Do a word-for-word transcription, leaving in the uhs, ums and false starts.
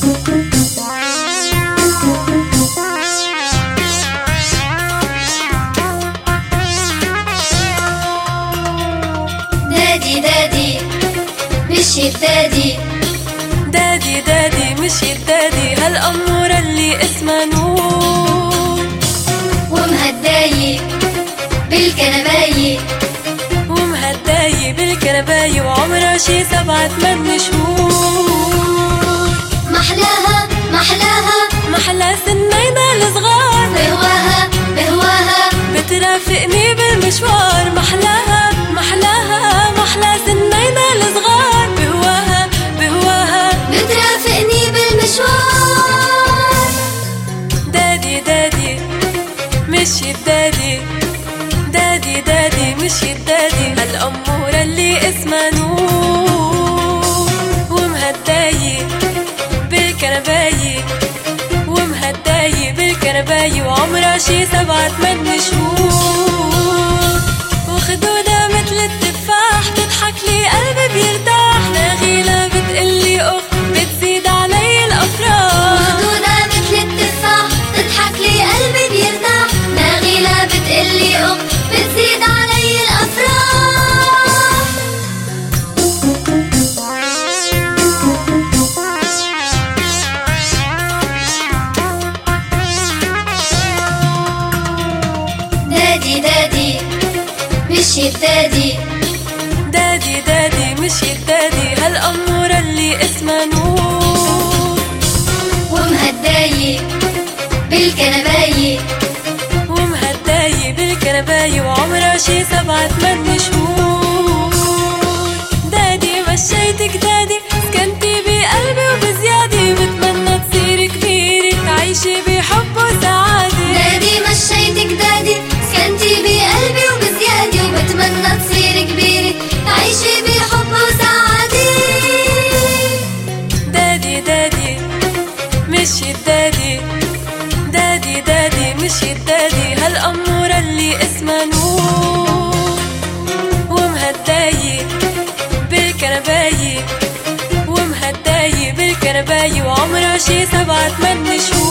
دادي دادي مش الدادي، دادي دادي مش الدادي، هالأمورة اللي اسمها نور، ومهداي بالكنباية، ومهداي بالكنباية، وعمرها شي سبعة تمن شهور. محلاها محلاها محلا سنينا الصغار، بهواها بهواها بترافقني بالمشوار. محلاها محلاها محلا سنينا الصغار، بهواها بهواها بترافقني بالمشوار. دادي دادي مش الدادي، دادي دادي مش الدادي، هالأمورة اللي اسمها نور، ومهداي بالكنباية، ومهداي بالكنباية، وعمرها شي سبعة تمن شهور. وخدودها متل التفاح، تضحك لي قلبي بيرتاح، ناغيلة بتقلي أخ بتزيد علي الأفراح. وخدودها متل التفاح، تضحك لي قلبي بيرتاح، ناغيلة بتقلي أخ بتزيد علي الأفراح. دادي دادي مش الدادي، دادي دادي مش الدادي، هالأمورة اللي اسمها نور، ومهداي بالكنباية، ومهداي بالكنباية، وعمرها شي سبعة تمن شهور. دادي مشيتك دادي، سكنتي بقلبي وبزيادة، بتمنى تصيري كبيرة تعيشي بحب وسعادة. دادي مشيتك دادي، سكنتي بقلبي وبزيادة، وبتمنى تصيري كبيرة تعيشي بحب وسعادة. دادي دادي مش الدادي، دادي دادي مش الدادي، هالأمورة اللي اسمها نور، ومهداي بالكنباية، ومهداي بالكنباية، وعمرها شي سبعة تمن شهور.